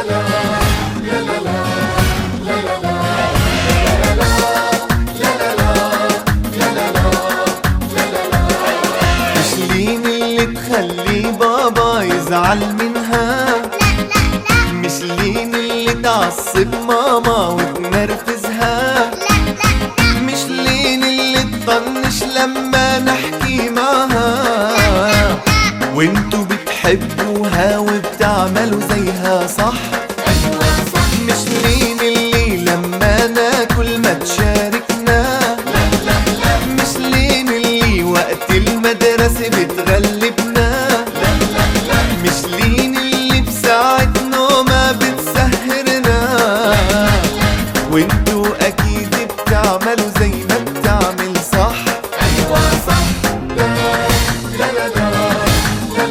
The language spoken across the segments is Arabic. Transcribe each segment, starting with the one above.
تخلي بابا يزعل منها، مش لين اللي تعصب ماما وتنرفزها، مش لين اللي تطنش لما نحكي معها، وانتو بتحبوها وبتعملوا زيها صح. مش لين اللي لما ناكل ما تشاركنا، مش لين اللي وقت المدرسة بتغلبنا، مش لين اللي بساعة نومة بتسهرنا، وانتو اكيد بتعملوا زي ما بتعمل صح. ايوه صح. لا لا لا لا لا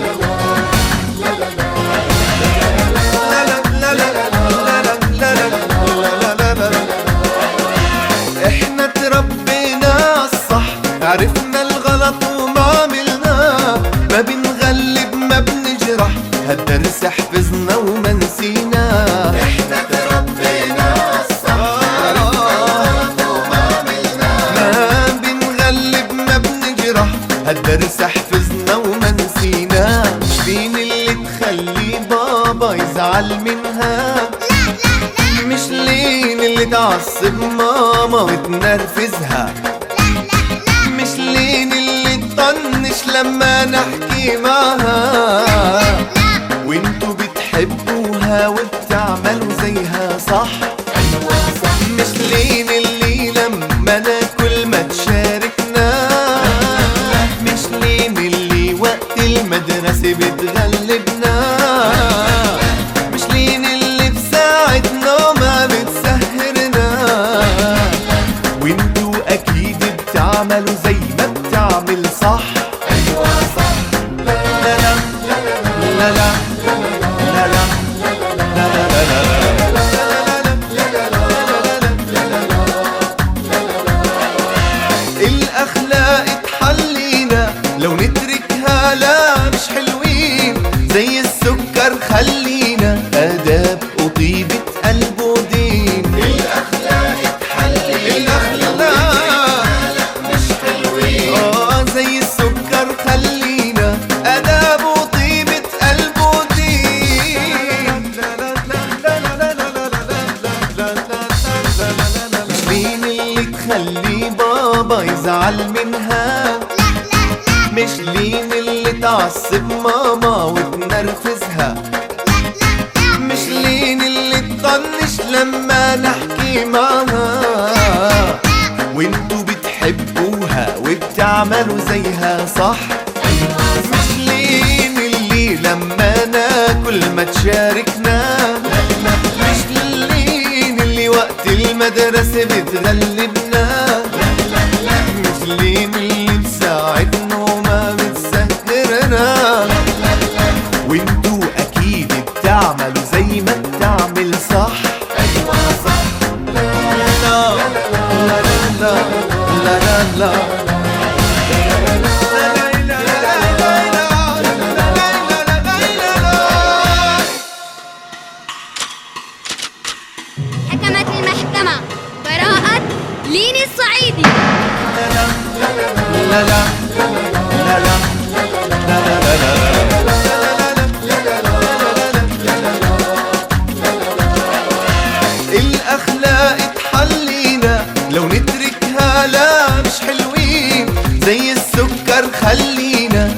لا لا لا. احنا تربينا عالصح، عرفنا الغلط وما عملناه، ما بنغلب ما بنجرح، هالدرس حفظنا وما نسيناه. احنا تربينا عالصح، عرفنا الغلط وما عملناه، ما بنغلب ما بنجرح، هالدرس حفظنا وما نسيناه. مش لين اللي تخلي بابا يزعل منها، مش لين اللي تعصب ماما وتنرفزها، مش لين اللي تطنش لما نحكي معها، وانتو بتحبوها وبتعملوا زيها صح. مش لين اللي لما ناكل ما تشاركنا، مش لين اللي وقت المدرسة بتغلبنا، مش لين اللي بساعة نومة بتسهرنا، وانتو اكيد بتعملوا زي ما بتعمل صح. ايوه صح. لا لا لا لا لا لا لا الاخلاق تحلينا، لو نتركها لا مش حلوين، زي السكر خلينا اداب وطيبة قلب ودين. الاخلاق تحلينا، الاخلاق مش حلوين، زي السكر خلينا اداب وطيبة قلب ودين. مش لين اللي تخلي بابا يزعل منها، مش لين اللي تعصب ماما وتنرفزها، مش لين اللي تطنش لما نحكي معها، وانتو بتحبوها وبتعملوا زيها صح. مش لين اللي لما ناكل ما تشاركنا، مش لين اللي وقت المدرسة بتغلبنا، مش لين اللي بساعدنا وما بتسهرنا، وانتو اكيد بتعملوا زي ما بتعمل صح. ايوه صح. لا لا لا لا لا لا لا. حكمت المحكمة براءة لين الصعيدي. لا لا لا لا الاخلاق تحلينا، لو نتركها لا مش حلوين، زي السكر خلينا